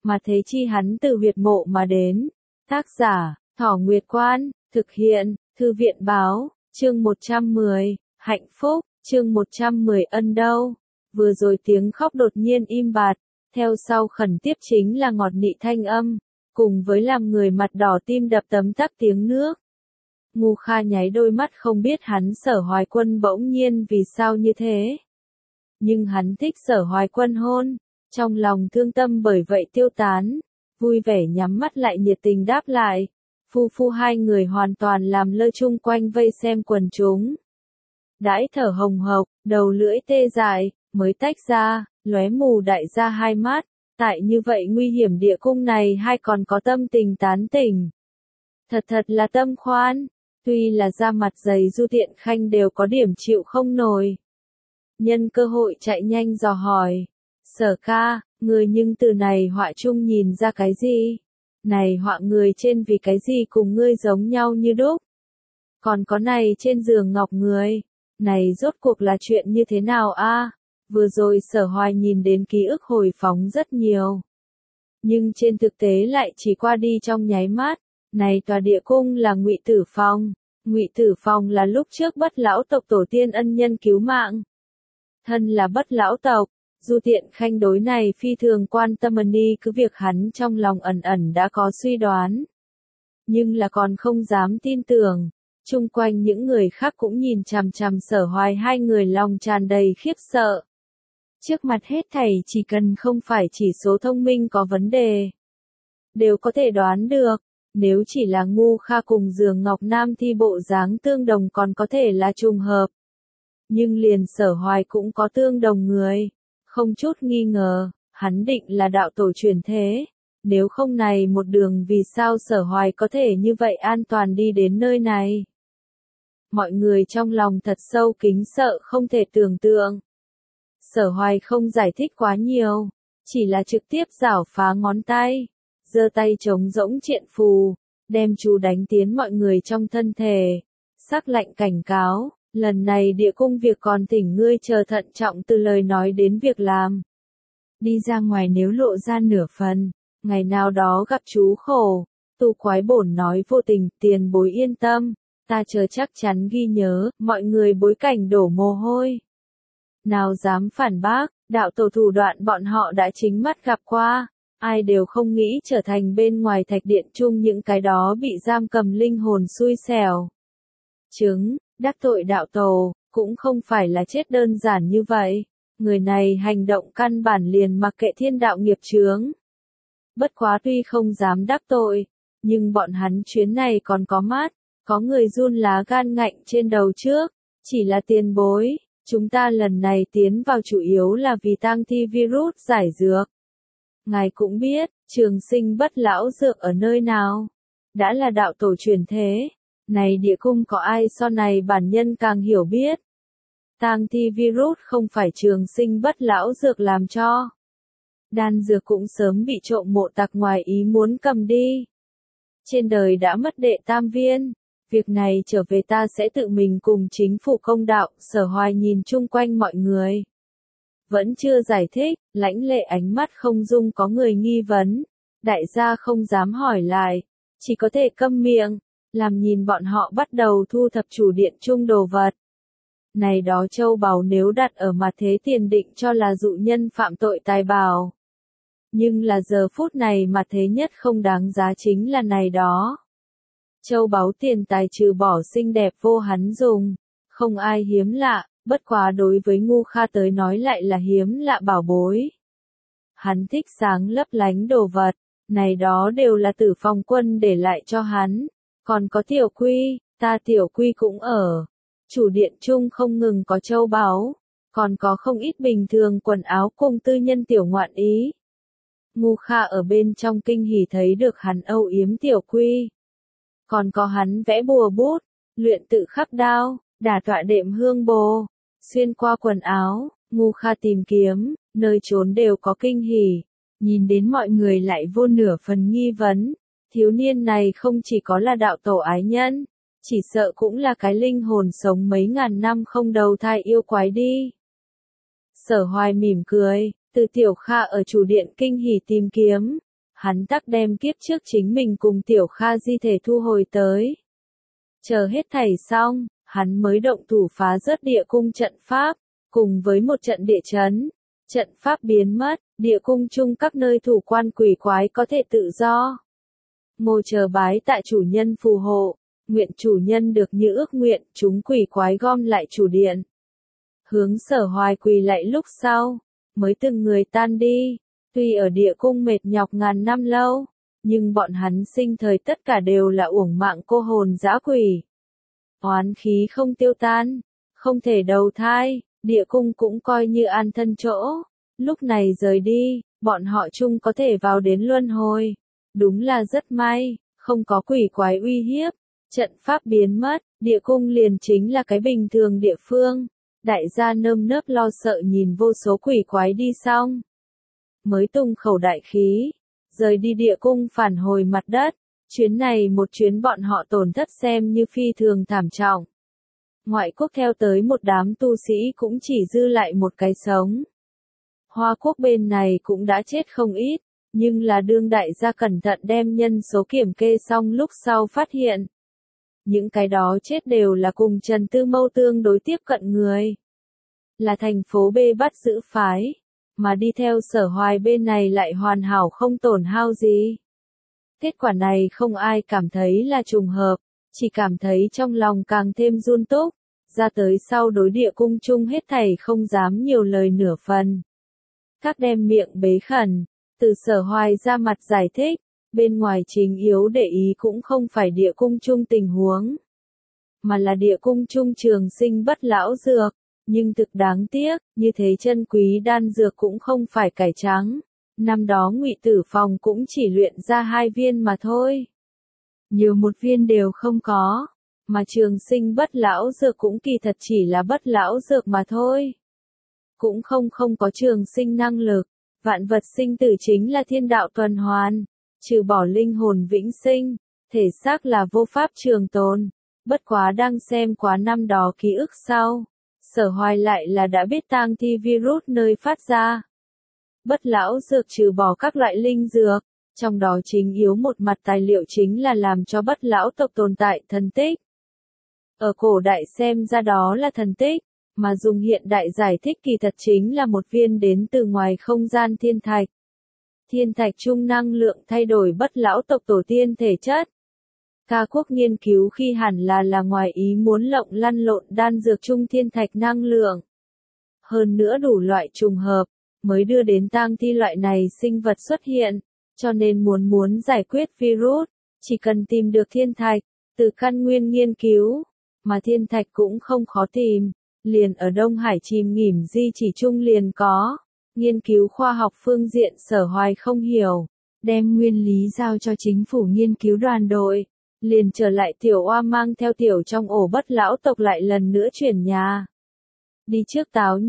mà thế chi hắn từ huyệt mộ mà đến. Tác giả, Thỏ Nguyệt Quan, thực hiện, Thư viện báo, chương 110, hạnh phúc, chương 110 ân đâu. Vừa rồi tiếng khóc đột nhiên im bặt, theo sau khẩn tiếp chính là ngọt nị thanh âm, cùng với làm người mặt đỏ tim đập tấm tắc tiếng nước. Ngu Kha nháy đôi mắt không biết hắn Sở Hoài Quân bỗng nhiên vì sao như thế. Nhưng hắn thích Sở Hoài Quân hôn, trong lòng thương tâm bởi vậy tiêu tán, vui vẻ nhắm mắt lại nhiệt tình đáp lại. Phu phu hai người hoàn toàn làm lơ chung quanh vây xem quần chúng. Đãi thở hồng hộc, đầu lưỡi tê dại, mới tách ra, lóe mù đại ra hai mắt. Tại như vậy nguy hiểm địa cung này hai còn có tâm tình tán tỉnh. Thật là tâm khoan, tuy là da mặt dày Du Tiện Khanh đều có điểm chịu không nổi. Nhân cơ hội chạy nhanh dò hỏi, Sở ca, người nhưng từ này họa chung nhìn ra cái gì? Này họa người trên vì cái gì cùng ngươi giống nhau như đúc? Còn có này trên giường ngọc người, này rốt cuộc là chuyện như thế nào a? Vừa rồi Sở Hoài nhìn đến ký ức hồi phóng rất nhiều. Nhưng trên thực tế lại chỉ qua đi trong nháy mắt. Này tòa địa cung là Ngụy Tử Phong. Ngụy Tử Phong là lúc trước Bất Lão tộc tổ tiên ân nhân cứu mạng. Thân là Bất Lão tộc, Du Tiện Khanh đối này phi thường quan tâm ni cứ việc hắn trong lòng ẩn ẩn đã có suy đoán. Nhưng là còn không dám tin tưởng. Chung quanh những người khác cũng nhìn chằm chằm Sở Hoài hai người lòng tràn đầy khiếp sợ. Trước mặt hết thảy chỉ cần không phải chỉ số thông minh có vấn đề, đều có thể đoán được. Nếu chỉ là Ngu Kha cùng giường ngọc nam thi bộ dáng tương đồng còn có thể là trùng hợp. Nhưng liền Sở Hoài cũng có tương đồng người. Không chút nghi ngờ, hắn định là đạo tổ truyền thế. Nếu không này một đường vì sao Sở Hoài có thể như vậy an toàn đi đến nơi này. Mọi người trong lòng thật sâu kính sợ không thể tưởng tượng. Sở Hoài không giải thích quá nhiều, chỉ là trực tiếp giảo phá ngón tay, giơ tay trống rỗng triện phù, đem chú đánh tiến mọi người trong thân thể, sắc lạnh cảnh cáo, lần này địa cung việc còn thỉnh ngươi chờ thận trọng từ lời nói đến việc làm. Đi ra ngoài nếu lộ ra nửa phần, ngày nào đó gặp chú khổ, Tu Quái Bổn nói vô tình, tiền bối yên tâm, ta chờ chắc chắn ghi nhớ, mọi người bối cảnh đổ mồ hôi. Nào dám phản bác, đạo tổ thủ đoạn bọn họ đã chính mắt gặp qua, ai đều không nghĩ trở thành bên ngoài thạch điện chung những cái đó bị giam cầm linh hồn xui xẻo. Đắc tội đạo tổ, cũng không phải là chết đơn giản như vậy, người này hành động căn bản liền mặc kệ thiên đạo nghiệp chướng. Bất quá tuy không dám đắc tội, nhưng bọn hắn chuyến này còn có mắt, có người run lá gan ngạnh trên đầu trước, chỉ là tiền bối. Chúng ta lần này tiến vào chủ yếu là vì tang thi virus giải dược. Ngài cũng biết, trường sinh bất lão dược ở nơi nào. Đã là đạo tổ truyền thế. Này địa cung có ai so này bản nhân càng hiểu biết. Tang thi virus không phải trường sinh bất lão dược làm cho. Đan dược cũng sớm bị trộm mộ tặc ngoài ý muốn cầm đi. Trên đời đã mất đệ tam viên. Việc này trở về ta sẽ tự mình cùng chính phủ công đạo. Sở Hoài nhìn chung quanh mọi người. Vẫn chưa giải thích, lãnh lệ ánh mắt không dung có người nghi vấn. Đại gia không dám hỏi lại, chỉ có thể câm miệng, làm nhìn bọn họ bắt đầu thu thập chủ điện chung đồ vật. Này đó châu báu nếu đặt ở mặt thế tiền định cho là dụ nhân phạm tội tài bảo. Nhưng là giờ phút này mặt thế nhất không đáng giá chính là này đó. Châu báu tiền tài trừ bỏ xinh đẹp vô hắn dùng, không ai hiếm lạ, bất quá đối với Ngu Kha tới nói lại là hiếm lạ bảo bối. Hắn thích sáng lấp lánh đồ vật, này đó đều là Tử Phong Quân để lại cho hắn, còn có Tiểu Quy, ta Tiểu Quy cũng ở. Chủ điện chung không ngừng có châu báu, còn có không ít bình thường quần áo cùng tư nhân tiểu ngoạn ý. Ngu Kha ở bên trong kinh hỉ thấy được hắn âu yếm Tiểu Quy. Còn có hắn vẽ bùa bút, luyện tự khắc đao, đả tọa đệm hương bồ, xuyên qua quần áo, Ngu Kha tìm kiếm, nơi trốn đều có kinh hỉ. Nhìn đến mọi người lại vô nửa phần nghi vấn, thiếu niên này không chỉ có là đạo tổ ái nhân, chỉ sợ cũng là cái linh hồn sống mấy ngàn năm không đầu thai yêu quái đi. Sở Hoài mỉm cười, từ Tiểu Kha ở chủ điện kinh hỉ tìm kiếm, hắn tắc đem kiếp trước chính mình cùng Tiểu Kha di thể thu hồi tới. Chờ hết thảy xong, hắn mới động thủ phá rớt địa cung trận pháp, cùng với một trận địa chấn. Trận pháp biến mất, địa cung chung các nơi thủ quan quỷ quái có thể tự do. Ngồi chờ bái tại chủ nhân phù hộ, nguyện chủ nhân được như ước nguyện, chúng quỷ quái gom lại chủ điện. Hướng Sở Hoài quỳ lạy lúc sau, mới từng người tan đi, tuy ở địa cung mệt nhọc ngàn năm lâu, nhưng bọn hắn sinh thời tất cả đều là uổng mạng cô hồn dã quỷ. Oán khí không tiêu tan, không thể đầu thai, địa cung cũng coi như an thân chỗ, lúc này rời đi, bọn họ chung có thể vào đến luân hồi. Đúng là rất may, không có quỷ quái uy hiếp, trận pháp biến mất, địa cung liền chính là cái bình thường địa phương. Đại gia nơm nớp lo sợ nhìn vô số quỷ quái đi xong. Mới tung khẩu đại khí, rời đi địa cung phản hồi mặt đất, chuyến này một chuyến bọn họ tổn thất xem như phi thường thảm trọng. Ngoại quốc theo tới một đám tu sĩ cũng chỉ dư lại một cái sống. Hoa quốc bên này cũng đã chết không ít, nhưng là đương đại gia cẩn thận đem nhân số kiểm kê xong lúc sau phát hiện. Những cái đó chết đều là cùng Trần Tư Mâu tương đối tiếp cận người. Là thành phố B bắt giữ phái, mà đi theo Sở Hoài bên này lại hoàn hảo không tổn hao gì. Kết quả này không ai cảm thấy là trùng hợp, chỉ cảm thấy trong lòng càng thêm run túc, ra tới sau đối địa cung chung hết thảy không dám nhiều lời nửa phần. Các đem miệng bế khẩn, từ Sở Hoài ra mặt giải thích, bên ngoài chính yếu để ý cũng không phải địa cung chung tình huống, mà là địa cung chung trường sinh bất lão dược, nhưng thực đáng tiếc, như thế chân quý đan dược cũng không phải cải trắng. Năm đó Ngụy Tử Phòng cũng chỉ luyện ra 2 viên mà thôi. Nhiều một viên đều không có, mà trường sinh bất lão dược cũng kỳ thật chỉ là bất lão dược mà thôi. Cũng không có trường sinh năng lực, vạn vật sinh tử chính là thiên đạo tuần hoàn, trừ bỏ linh hồn vĩnh sinh, thể xác là vô pháp trường tồn. Bất quá đang xem quá năm đó ký ức sau, Sở Hoài lại là đã biết tang thi virus nơi phát ra. Bất lão dược trừ bỏ các loại linh dược, trong đó chính yếu một mặt tài liệu chính là làm cho bất lão tộc tồn tại thần tích. Ở cổ đại xem ra đó là thần tích, mà dùng hiện đại giải thích kỳ thật chính là một viên đến từ ngoài không gian thiên thạch. Thiên thạch chung năng lượng thay đổi bất lão tộc tổ tiên thể chất. Ca quốc nghiên cứu khi hẳn là ngoài ý muốn lộng lăn lộn đan dược chung thiên thạch năng lượng. Hơn nữa đủ loại trùng hợp, mới đưa đến tang thi loại này sinh vật xuất hiện, cho nên muốn giải quyết virus, chỉ cần tìm được thiên thạch, từ căn nguyên nghiên cứu, mà thiên thạch cũng không khó tìm, liền ở Đông Hải chìm nghỉm di chỉ chung liền có. Nghiên cứu khoa học phương diện Sở Hoài không hiểu, đem nguyên lý giao cho chính phủ nghiên cứu đoàn đội, liền trở lại Tiểu Oa mang theo tiểu trong ổ bất lão tộc lại lần nữa chuyển nhà. Đi trước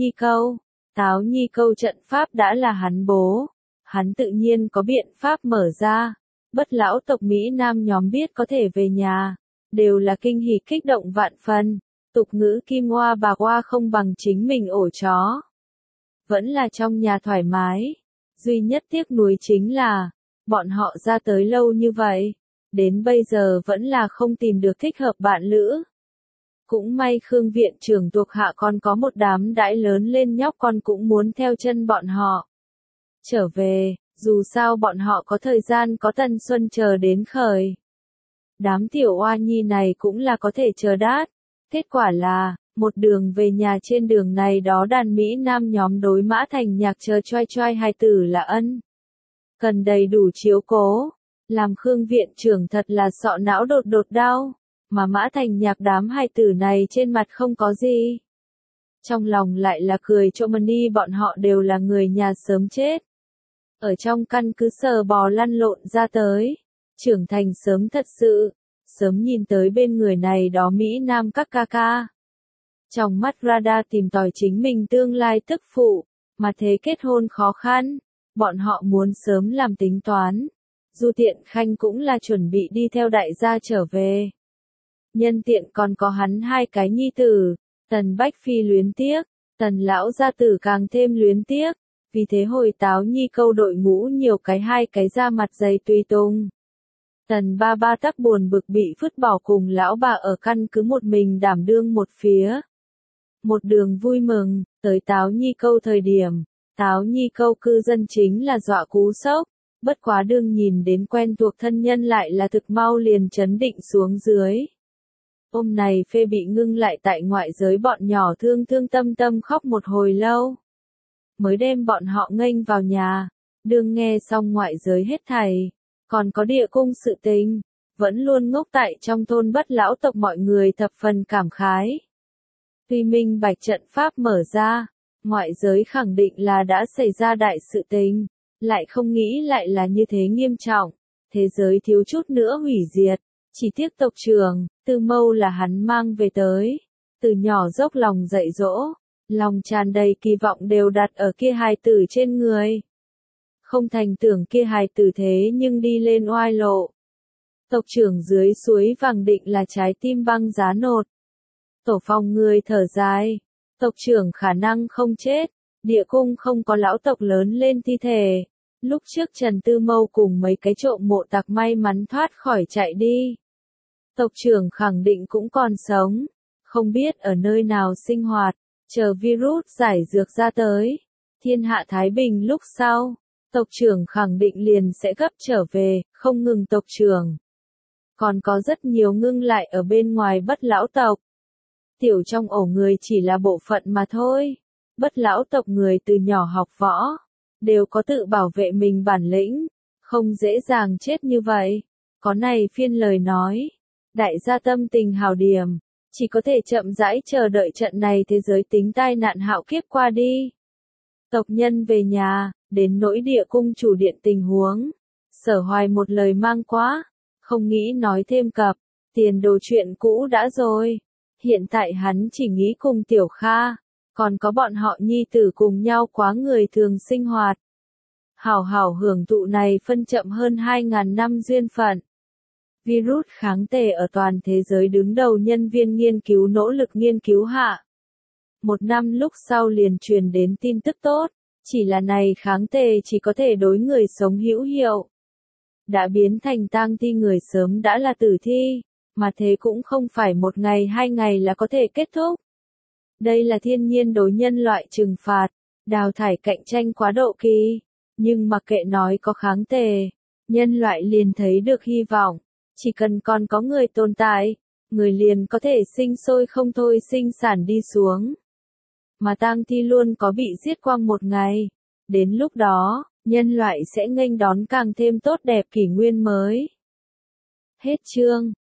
Táo Nhi câu trận pháp đã là hắn bố, hắn tự nhiên có biện pháp mở ra, bất lão tộc Mỹ Nam nhóm biết có thể về nhà, đều là kinh hỉ kích động vạn phần, tục ngữ kim oa bạc oa không bằng chính mình ổ chó. Vẫn là trong nhà thoải mái, duy nhất tiếc nuối chính là, bọn họ ra tới lâu như vậy, đến bây giờ vẫn là không tìm được thích hợp bạn lữ. Cũng may Khương viện trưởng thuộc hạ còn có một đám đãi lớn lên nhóc con cũng muốn theo chân bọn họ trở về, dù sao bọn họ có thời gian có tần xuân chờ đến khởi. Đám tiểu oa nhi này cũng là có thể chờ đát, kết quả là, một đường về nhà trên đường này đó đàn Mỹ Nam nhóm đối Mã Thành Nhạc chờ choai hài tử là ân. Cần đầy đủ chiếu cố, làm Khương viện trưởng thật là sọ não đột đau, mà Mã Thành Nhạc đám hài tử này trên mặt không có gì. Trong lòng lại là cười cho Mani bọn họ đều là người nhà sớm chết. Ở trong căn cứ sờ bò lăn lộn ra tới, trưởng thành sớm thật sự, sớm nhìn tới bên người này đó Mỹ Nam các ca ca. Trong mắt Radar tìm tòi chính mình tương lai tức phụ, mà thế kết hôn khó khăn, bọn họ muốn sớm làm tính toán. Du Tiện Khanh cũng là chuẩn bị đi theo đại gia trở về. Nhân tiện còn có hắn 2 cái nhi tử, Tần Bách Phi luyến tiếc, Tần lão gia tử càng thêm luyến tiếc, Vì thế hồi Táo Nhi Câu đội ngũ nhiều cái hai cái da mặt dày tùy tùng. Tần ba ba tắc buồn bực bị vứt bỏ cùng lão bà ở căn cứ một mình đảm đương một phía. Một đường vui mừng, tới Táo Nhi Câu thời điểm, Táo Nhi Câu cư dân chính là dọa cú sốc, bất quá đương nhìn đến quen thuộc thân nhân lại là thực mau liền chấn định xuống dưới. Hôm này phê bị ngưng lại tại ngoại giới bọn nhỏ thương thương tâm tâm khóc một hồi lâu. Mới đem bọn họ nghênh vào nhà, đương nghe xong ngoại giới hết thảy, còn có địa cung sự tình, vẫn luôn ngốc tại trong thôn Bất lão tộc mọi người thập phần cảm khái. Tuy minh bạch trận pháp mở ra, ngoại giới khẳng định là đã xảy ra đại sự tình, lại không nghĩ lại là như thế nghiêm trọng, thế giới thiếu chút nữa hủy diệt, chỉ tiếc tộc trưởng, Tư Mâu là hắn mang về tới, từ nhỏ dốc lòng dạy dỗ, lòng tràn đầy kỳ vọng đều đặt ở kia hài tử trên người. Không thành tưởng kia hài tử thế nhưng đi lên oai lộ. Tộc trưởng dưới suối vàng định là trái tim băng giá nột. Tổ Phong người thở dài, tộc trưởng khả năng không chết, địa cung không có lão tộc lớn lên thi thể. Lúc trước Trần Tư Mâu cùng mấy cái trộm mộ tặc may mắn thoát khỏi chạy đi. Tộc trưởng khẳng định cũng còn sống, không biết ở nơi nào sinh hoạt, chờ virus giải dược ra tới. Thiên hạ Thái Bình lúc sau, tộc trưởng khẳng định liền sẽ gấp trở về, không ngừng tộc trưởng. Còn có rất nhiều ngưng lại ở bên ngoài Bất lão tộc. Tiểu trong ổ người chỉ là bộ phận mà thôi. Bất lão tộc người từ nhỏ học võ, đều có tự bảo vệ mình bản lĩnh, không dễ dàng chết như vậy. Có này phiên lời nói, đại gia tâm tình hào điểm, chỉ có thể chậm rãi chờ đợi trận này thế giới tính tai nạn hạo kiếp qua đi. Tộc nhân về nhà, đến nỗi địa cung chủ điện tình huống, Sở Hoài một lời mang quá, không nghĩ nói thêm cập, tiền đồ chuyện cũ đã rồi. Hiện tại hắn chỉ nghĩ cùng Tiểu Kha, còn có bọn họ nhi tử cùng nhau quá người thường sinh hoạt. Hảo hảo hưởng thụ này phân chậm hơn 2.000 năm duyên phận. Virus kháng thể ở toàn thế giới đứng đầu nhân viên nghiên cứu nỗ lực nghiên cứu hạ. Một năm lúc sau liền truyền đến tin tức tốt, chỉ là này kháng thể chỉ có thể đối người sống hữu hiệu. Đã biến thành tang thi người sớm đã là tử thi, mà thế cũng không phải một ngày 2 ngày là có thể kết thúc. Đây là thiên nhiên đối nhân loại trừng phạt, đào thải cạnh tranh quá độ kỳ, nhưng mặc kệ nói có kháng thể, nhân loại liền thấy được hy vọng, chỉ cần còn có người tồn tại, người liền có thể sinh sôi không thôi sinh sản đi xuống. Mà tang thi luôn có bị giết quang một ngày, đến lúc đó, nhân loại sẽ nghênh đón càng thêm tốt đẹp kỷ nguyên mới. Hết chương.